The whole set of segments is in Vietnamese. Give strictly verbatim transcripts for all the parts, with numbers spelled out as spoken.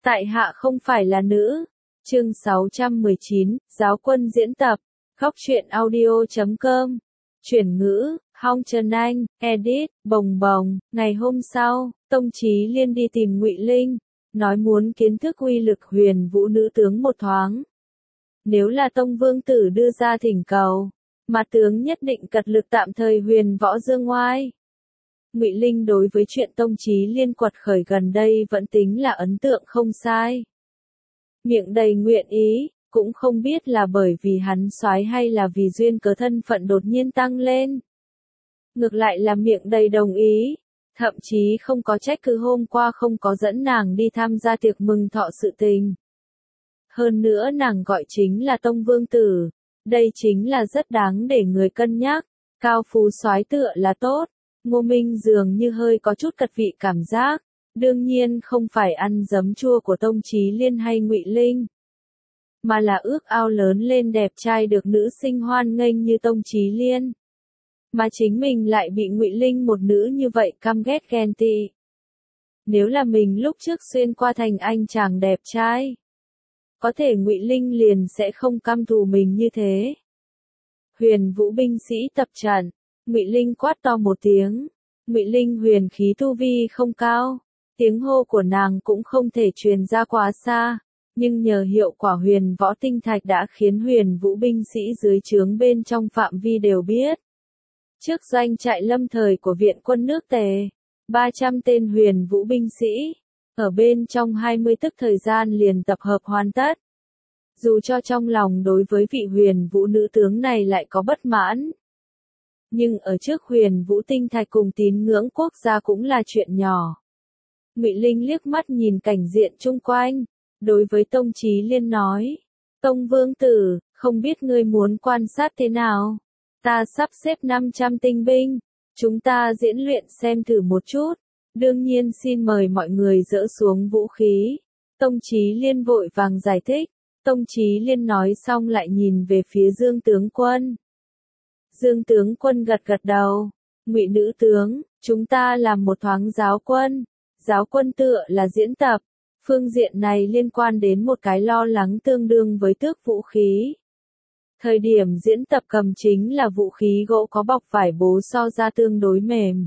Tại hạ không phải là nữ. Chương sáu trăm mười chín, Giáo quân diễn tập. Góc truyện audio chấm com. Chuyển ngữ, Hong Trần Anh, edit, bồng bồng. Ngày hôm sau, Tông Chí Liên đi tìm Ngụy Linh, nói muốn kiến thức uy lực huyền vũ nữ tướng một thoáng. Nếu là Tông Vương Tử đưa ra thỉnh cầu, mà tướng nhất định cật lực tạm thời huyền võ dương ngoai. Ngụy Linh đối với chuyện Tông Chí Liên quật khởi gần đây vẫn tính là ấn tượng không sai. Miệng đầy nguyện ý, cũng không biết là bởi vì hắn soái hay là vì duyên cớ thân phận đột nhiên tăng lên. Ngược lại là miệng đầy đồng ý, thậm chí không có trách cứ hôm qua không có dẫn nàng đi tham gia tiệc mừng thọ sự tình. Hơn nữa nàng gọi chính là Tông Vương Tử, đây chính là rất đáng để người cân nhắc, cao phú soái tựa là tốt. Ngô Minh dường như hơi có chút cật vị cảm giác, đương nhiên không phải ăn giấm chua của Tông Chí Liên hay Ngụy Linh, mà là ước ao lớn lên đẹp trai được nữ sinh hoan nghênh như Tông Chí Liên. Mà chính mình lại bị Ngụy Linh một nữ như vậy căm ghét ghen tị. Nếu là mình lúc trước xuyên qua thành anh chàng đẹp trai, có thể Ngụy Linh liền sẽ không căm thù mình như thế. Huyền vũ binh sĩ tập trận. Ngụy Linh quát to một tiếng. Ngụy Linh huyền khí tu vi không cao, tiếng hô của nàng cũng không thể truyền ra quá xa, nhưng nhờ hiệu quả huyền võ tinh thạch đã khiến huyền vũ binh sĩ dưới trướng bên trong phạm vi đều biết. Trước doanh trại lâm thời của viện quân nước Tề, ba trăm tên huyền vũ binh sĩ, ở bên trong hai mươi tức thời gian liền tập hợp hoàn tất. Dù cho trong lòng đối với vị huyền vũ nữ tướng này lại có bất mãn, nhưng ở trước huyền vũ tinh thạch cùng tín ngưỡng quốc gia cũng là chuyện nhỏ. Ngụy Linh liếc mắt nhìn cảnh diện chung quanh, đối với Tông Chí Liên nói, Tông Vương Tử, không biết ngươi muốn quan sát thế nào? Ta sắp xếp năm trăm tinh binh, chúng ta diễn luyện xem thử một chút, đương nhiên xin mời mọi người dỡ xuống vũ khí. Tông Chí Liên vội vàng giải thích, Tông Chí Liên nói xong lại nhìn về phía Dương tướng quân. Dương tướng quân gật gật đầu, Ngụy nữ tướng, chúng ta làm một thoáng giáo quân. Giáo quân tựa là diễn tập, phương diện này liên quan đến một cái lo lắng tương đương với tước vũ khí. Thời điểm diễn tập cầm chính là vũ khí gỗ có bọc vải bố so ra tương đối mềm,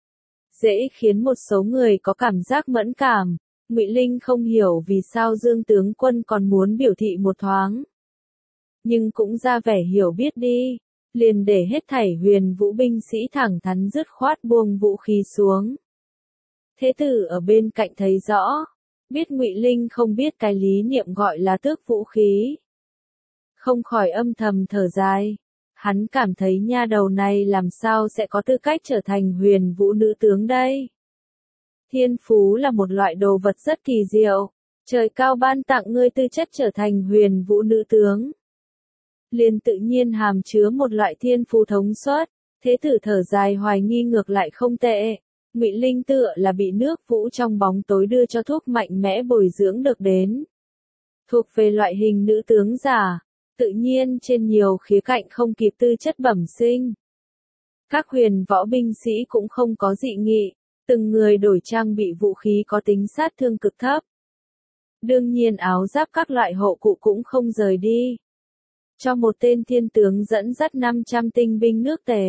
dễ khiến một số người có cảm giác mẫn cảm. Ngụy Linh không hiểu vì sao Dương tướng quân còn muốn biểu thị một thoáng, nhưng cũng ra vẻ hiểu biết đi. Liền để hết thảy huyền vũ binh sĩ thẳng thắn dứt khoát buông vũ khí xuống. Thế tử ở bên cạnh thấy rõ, biết Ngụy Linh không biết cái lý niệm gọi là tước vũ khí, không khỏi âm thầm thở dài. Hắn cảm thấy nha đầu này làm sao sẽ có tư cách trở thành huyền vũ nữ tướng đây. Thiên phú là một loại đồ vật rất kỳ diệu, trời cao ban tặng ngươi tư chất trở thành huyền vũ nữ tướng, liền tự nhiên hàm chứa một loại thiên phú thống suất. Thế tử thở dài hoài nghi ngược lại không tệ. Ngụy Linh tựa là bị nước vũ trong bóng tối đưa cho thuốc mạnh mẽ bồi dưỡng được đến. Thuộc về loại hình nữ tướng giả, tự nhiên trên nhiều khía cạnh không kịp tư chất bẩm sinh. Các huyền võ binh sĩ cũng không có dị nghị, từng người đổi trang bị vũ khí có tính sát thương cực thấp. Đương nhiên áo giáp các loại hộ cụ cũng không rời đi. Cho một tên thiên tướng dẫn dắt năm trăm tinh binh nước Tề,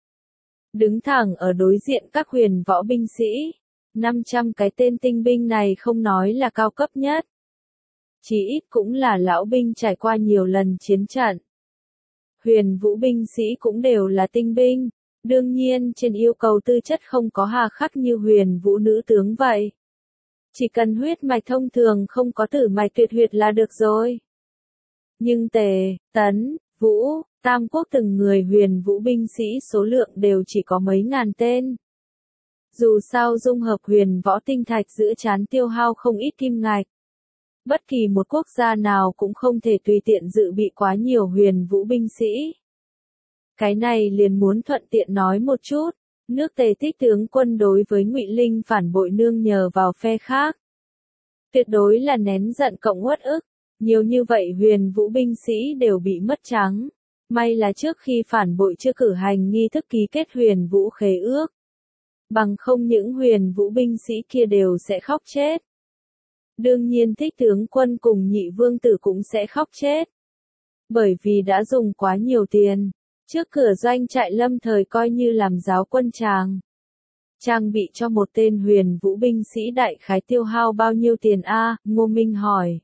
đứng thẳng ở đối diện các huyền võ binh sĩ, năm trăm cái tên tinh binh này không nói là cao cấp nhất, chỉ ít cũng là lão binh trải qua nhiều lần chiến trận. Huyền vũ binh sĩ cũng đều là tinh binh, đương nhiên trên yêu cầu tư chất không có hà khắc như huyền vũ nữ tướng vậy. Chỉ cần huyết mạch thông thường không có tử mạch tuyệt huyệt là được rồi. Nhưng Tề, Tấn, Vũ, Tam quốc từng người huyền vũ binh sĩ số lượng đều chỉ có mấy ngàn tên. Dù sao dung hợp huyền võ tinh thạch giữa chán tiêu hao không ít kim ngạch. Bất kỳ một quốc gia nào cũng không thể tùy tiện dự bị quá nhiều huyền vũ binh sĩ. Cái này liền muốn thuận tiện nói một chút, nước Tề Tích tướng quân đối với Ngụy Linh phản bội nương nhờ vào phe khác. Tuyệt đối là nén giận cộng uất ức. Nhiều như vậy huyền vũ binh sĩ đều bị mất trắng. May là trước khi phản bội chưa cử hành nghi thức ký kết huyền vũ khế ước. Bằng không những huyền vũ binh sĩ kia đều sẽ khóc chết. Đương nhiên Thích tướng quân cùng nhị vương tử cũng sẽ khóc chết. Bởi vì đã dùng quá nhiều tiền. Trước cửa doanh trại lâm thời coi như làm giáo quân tràng. Trang bị cho một tên huyền vũ binh sĩ đại khái tiêu hao bao nhiêu tiền a? Ngô Minh hỏi.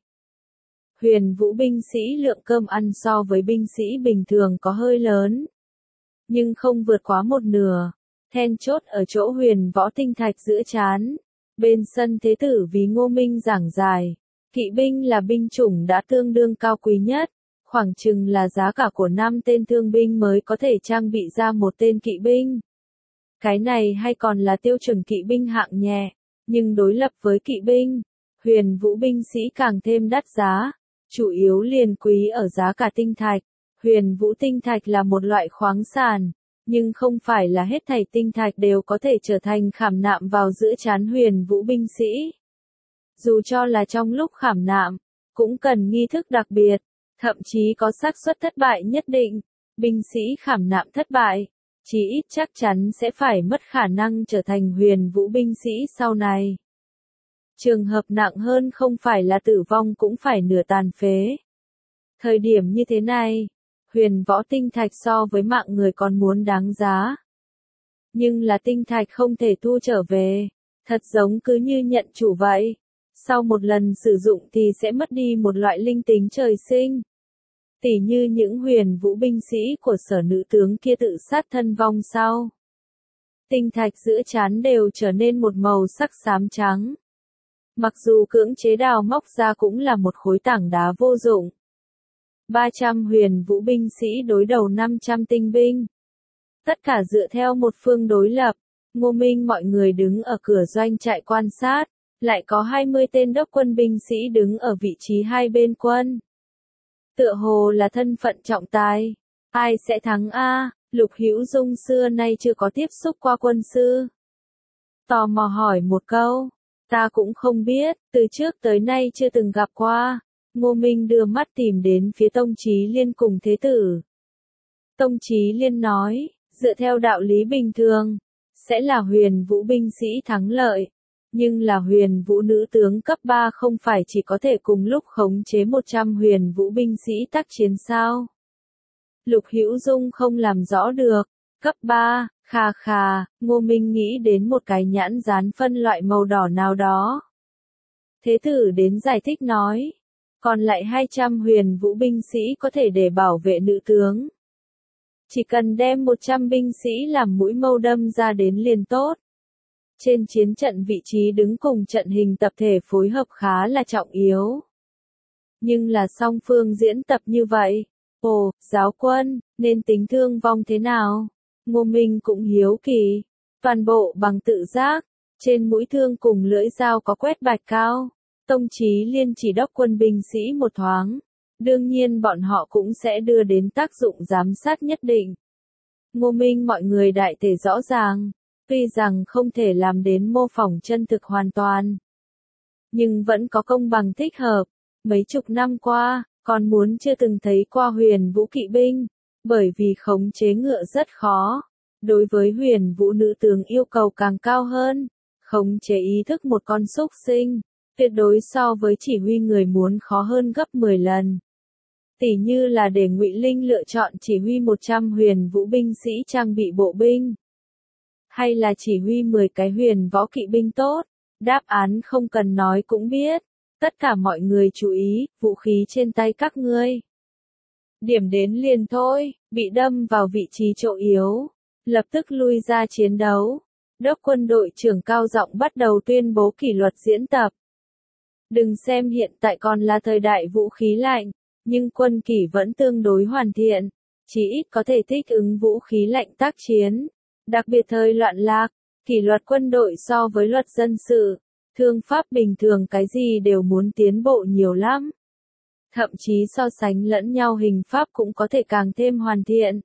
Huyền vũ binh sĩ lượng cơm ăn so với binh sĩ bình thường có hơi lớn. Nhưng không vượt quá một nửa. Then chốt ở chỗ huyền võ tinh thạch giữa trán. Bên sân thế tử vì Ngô Minh giảng giải. Kỵ binh là binh chủng đã tương đương cao quý nhất. Khoảng chừng là giá cả của năm tên thương binh mới có thể trang bị ra một tên kỵ binh. Cái này hay còn là tiêu chuẩn kỵ binh hạng nhẹ. Nhưng đối lập với kỵ binh, huyền vũ binh sĩ càng thêm đắt giá. Chủ yếu liền quý ở giá cả tinh thạch. Huyền vũ tinh thạch là một loại khoáng sản. Nhưng không phải là hết thảy tinh thạch đều có thể trở thành khảm nạm vào giữa trán huyền vũ binh sĩ. Dù cho là trong lúc khảm nạm, cũng cần nghi thức đặc biệt, thậm chí có xác suất thất bại nhất định. Binh sĩ khảm nạm thất bại, chí ít chắc chắn sẽ phải mất khả năng trở thành huyền vũ binh sĩ sau này. Trường hợp nặng hơn không phải là tử vong cũng phải nửa tàn phế. Thời điểm như thế này, huyền võ tinh thạch so với mạng người còn muốn đáng giá. Nhưng là tinh thạch không thể thu trở về, thật giống cứ như nhận chủ vậy. Sau một lần sử dụng thì sẽ mất đi một loại linh tính trời sinh. Tỉ như những huyền vũ binh sĩ của Sở nữ tướng kia tự sát thân vong sau. Tinh thạch giữa trán đều trở nên một màu sắc xám trắng. Mặc dù cưỡng chế đào móc ra cũng là một khối tảng đá vô dụng. ba trăm huyền vũ binh sĩ đối đầu năm trăm tinh binh. Tất cả dựa theo một phương đối lập. Ngô Minh mọi người đứng ở cửa doanh trại quan sát. Lại có hai mươi tên đốc quân binh sĩ đứng ở vị trí hai bên quân. Tựa hồ là thân phận trọng tài. Ai sẽ thắng a? Lục Hữu Dung xưa nay chưa có tiếp xúc qua quân sư. Tò mò hỏi một câu. Ta cũng không biết, từ trước tới nay chưa từng gặp qua. Ngô Minh đưa mắt tìm đến phía Tông Chí Liên cùng thế tử. Tông Chí Liên nói, dựa theo đạo lý bình thường, sẽ là huyền vũ binh sĩ thắng lợi. Nhưng là huyền vũ nữ tướng cấp ba không phải chỉ có thể cùng lúc khống chế một trăm huyền vũ binh sĩ tác chiến sao? Lục Hữu Dung không làm rõ được. Cấp ba, khà khà, Ngô Minh nghĩ đến một cái nhãn dán phân loại màu đỏ nào đó. Thế tử đến giải thích nói. Còn lại hai trăm huyền vũ binh sĩ có thể để bảo vệ nữ tướng. Chỉ cần đem một trăm binh sĩ làm mũi mâu đâm ra đến liền tốt. Trên chiến trận vị trí đứng cùng trận hình tập thể phối hợp khá là trọng yếu. Nhưng là song phương diễn tập như vậy. Ồ, giáo quân, nên tính thương vong thế nào? Ngô Minh cũng hiếu kỳ. Toàn bộ bằng tự giác. Trên mũi thương cùng lưỡi dao có quét bạch cao. Tông Chí Liên chỉ đốc quân binh sĩ một thoáng. Đương nhiên bọn họ cũng sẽ đưa đến tác dụng giám sát nhất định. Ngô Minh mọi người đại thể rõ ràng. Tuy rằng không thể làm đến mô phỏng chân thực hoàn toàn. Nhưng vẫn có công bằng thích hợp. Mấy chục năm qua, còn muốn chưa từng thấy qua huyền vũ kỵ binh. Bởi vì khống chế ngựa rất khó. Đối với huyền vũ nữ tướng yêu cầu càng cao hơn. Khống chế ý thức một con súc sinh. Tuyệt đối so với chỉ huy người muốn khó hơn gấp mười lần. Tỉ như là để Ngụy Linh lựa chọn chỉ huy một trăm huyền vũ binh sĩ trang bị bộ binh. Hay là chỉ huy mười cái huyền võ kỵ binh tốt? Đáp án không cần nói cũng biết. Tất cả mọi người chú ý, vũ khí trên tay các ngươi. Điểm đến liền thôi, bị đâm vào vị trí chỗ yếu. Lập tức lui ra chiến đấu. Đốc quân đội trưởng cao giọng bắt đầu tuyên bố kỷ luật diễn tập. Đừng xem hiện tại còn là thời đại vũ khí lạnh, nhưng quân kỷ vẫn tương đối hoàn thiện. Chỉ ít có thể thích ứng vũ khí lạnh tác chiến. Đặc biệt thời loạn lạc, kỷ luật quân đội so với luật dân sự, thương pháp bình thường cái gì đều muốn tiến bộ nhiều lắm. Thậm chí so sánh lẫn nhau hình pháp cũng có thể càng thêm hoàn thiện.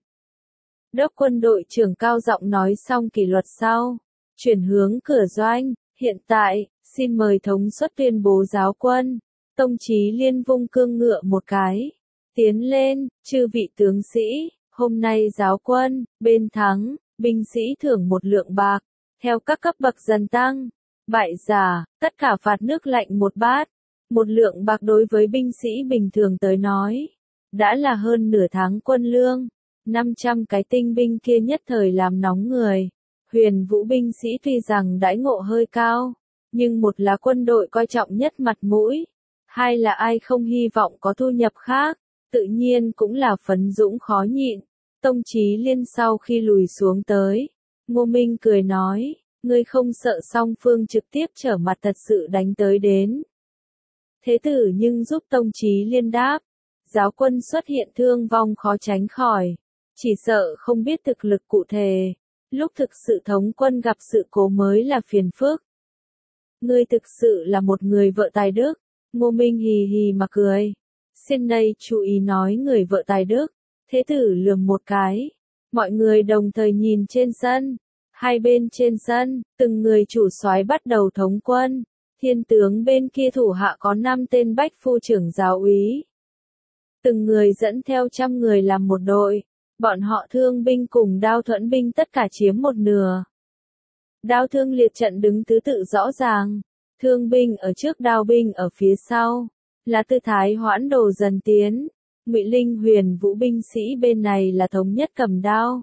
Đốc quân đội trưởng cao giọng nói xong kỷ luật sau, chuyển hướng cửa doanh, hiện tại, xin mời thống suất tuyên bố giáo quân. Tông Chí Liên vung cương ngựa một cái, tiến lên, chư vị tướng sĩ, hôm nay giáo quân, bên thắng. Binh sĩ thưởng một lượng bạc, theo các cấp bậc dần tăng. Bại giả, tất cả phạt nước lạnh một bát. Một lượng bạc đối với binh sĩ bình thường tới nói, đã là hơn nửa tháng quân lương. năm trăm cái tinh binh kia nhất thời làm nóng người. Huyền Vũ binh sĩ tuy rằng đãi ngộ hơi cao, nhưng một là quân đội coi trọng nhất mặt mũi, hai là ai không hy vọng có thu nhập khác, tự nhiên cũng là phấn dũng khó nhịn. Tông Chí Liên sau khi lùi xuống tới, Ngô Minh cười nói, ngươi không sợ song phương trực tiếp trở mặt thật sự đánh tới đến. Thế tử nhưng giúp Tông Chí Liên đáp, giáo quân xuất hiện thương vong khó tránh khỏi, chỉ sợ không biết thực lực cụ thể, lúc thực sự thống quân gặp sự cố mới là phiền phức. Ngươi thực sự là một người vợ tài đức. Ngô Minh hì hì mà cười. Xin đây chú ý nói người vợ tài đức. Thế tử lườm một cái. Mọi người đồng thời nhìn trên sân. Hai bên trên sân, từng người chủ soái bắt đầu thống quân. Thiên tướng bên kia thủ hạ có năm tên bách phu trưởng giáo úy. Từng người dẫn theo trăm người làm một đội. Bọn họ thương binh cùng đao thuẫn binh tất cả chiếm một nửa. Đao thương liệt trận đứng thứ tự rõ ràng. Thương binh ở trước, đao binh ở phía sau. Là tư thái hoãn đồ dần tiến. Ngụy Linh Huyền Vũ binh sĩ bên này là thống nhất cầm đao.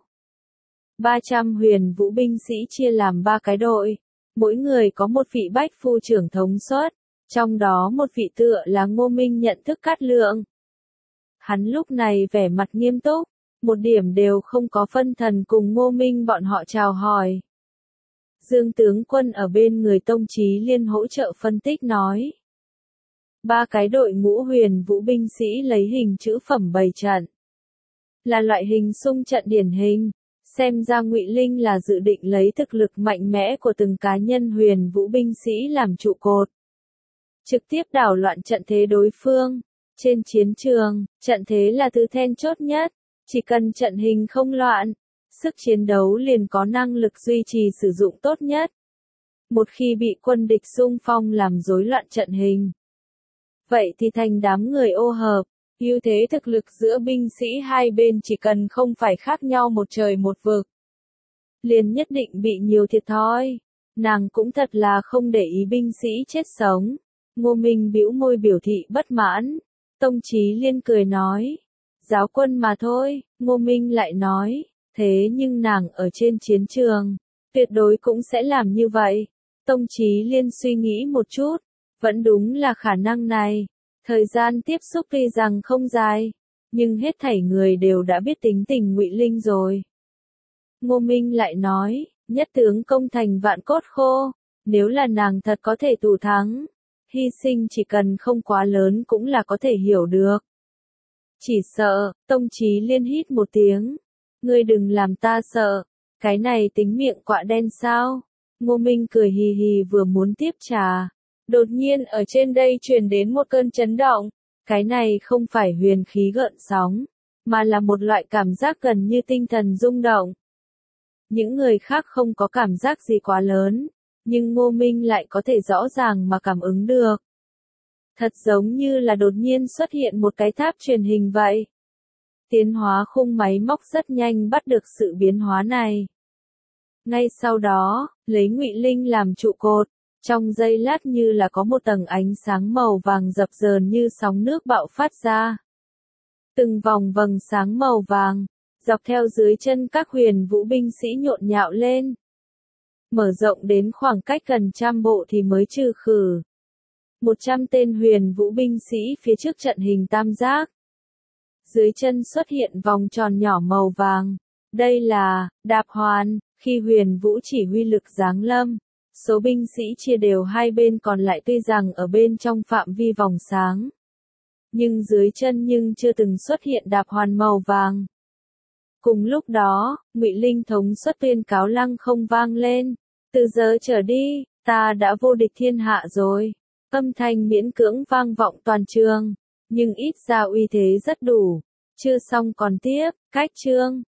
ba trăm Huyền Vũ binh sĩ chia làm ba cái đội. Mỗi người có một vị bách phu trưởng thống suất. Trong đó một vị tựa là Ngô Minh nhận thức Cát Lượng. Hắn lúc này vẻ mặt nghiêm túc. Một điểm đều không có phân thần cùng Ngô Minh bọn họ chào hỏi. Dương tướng quân ở bên người Tông Chí Liên hỗ trợ phân tích nói. Ba cái đội ngũ Huyền Vũ binh sĩ lấy hình chữ phẩm bày trận. Là loại hình xung trận điển hình. Xem ra Ngụy Linh là dự định lấy thực lực mạnh mẽ của từng cá nhân Huyền Vũ binh sĩ làm trụ cột. Trực tiếp đảo loạn trận thế đối phương. Trên chiến trường, trận thế là thứ then chốt nhất. Chỉ cần trận hình không loạn, sức chiến đấu liền có năng lực duy trì sử dụng tốt nhất. Một khi bị quân địch xung phong làm rối loạn trận hình, vậy thì thành đám người ô hợp. Ưu thế thực lực giữa binh sĩ hai bên chỉ cần không phải khác nhau một trời một vực, liền nhất định bị nhiều thiệt thòi. Nàng cũng thật là không để ý binh sĩ chết sống. Ngô Minh bĩu môi biểu thị bất mãn. Tông Chí Liên cười nói, giáo quân mà thôi. Ngô Minh lại nói, thế nhưng nàng ở trên chiến trường, tuyệt đối cũng sẽ làm như vậy. Tông Chí Liên suy nghĩ một chút, vẫn đúng là khả năng này. Thời gian tiếp xúc tuy rằng không dài, nhưng hết thảy người đều đã biết tính tình Ngụy Linh rồi. Ngô Minh lại nói, nhất tướng công thành vạn cốt khô, nếu là nàng thật có thể thủ thắng, hy sinh chỉ cần không quá lớn cũng là có thể hiểu được. Chỉ sợ, Tông Chí Liên hít một tiếng. Ngươi đừng làm ta sợ, cái này tính miệng quạ đen sao? Ngô Minh cười hì hì vừa muốn tiếp trà. Đột nhiên ở trên đây truyền đến một cơn chấn động. Cái này không phải huyền khí gợn sóng, mà là một loại cảm giác gần như tinh thần rung động. Những người khác không có cảm giác gì quá lớn, nhưng Ngô Minh lại có thể rõ ràng mà cảm ứng được. Thật giống như là đột nhiên xuất hiện một cái tháp truyền hình vậy. Tiến hóa khung máy móc rất nhanh bắt được sự biến hóa này. Ngay sau đó, lấy Ngụy Linh làm trụ cột, trong giây lát như là có một tầng ánh sáng màu vàng dập dờn như sóng nước bạo phát ra. Từng vòng vầng sáng màu vàng, dọc theo dưới chân các Huyền Vũ binh sĩ nhộn nhạo lên. Mở rộng đến khoảng cách gần trăm bộ thì mới trừ khử. Một trăm tên Huyền Vũ binh sĩ phía trước trận hình tam giác. Dưới chân xuất hiện vòng tròn nhỏ màu vàng. Đây là đạp hoàn. Khi Huyền Vũ chỉ huy lực giáng lâm, số binh sĩ chia đều hai bên còn lại tuy rằng ở bên trong phạm vi vòng sáng, nhưng dưới chân nhưng chưa từng xuất hiện đạp hoàn màu vàng. Cùng lúc đó, Ngụy Linh thống suất tuyên cáo lăng không vang lên. Từ giờ trở đi, ta đã vô địch thiên hạ rồi. Âm thanh miễn cưỡng vang vọng toàn trường, nhưng ít ra uy thế rất đủ. Chưa xong còn tiếp, cách chương.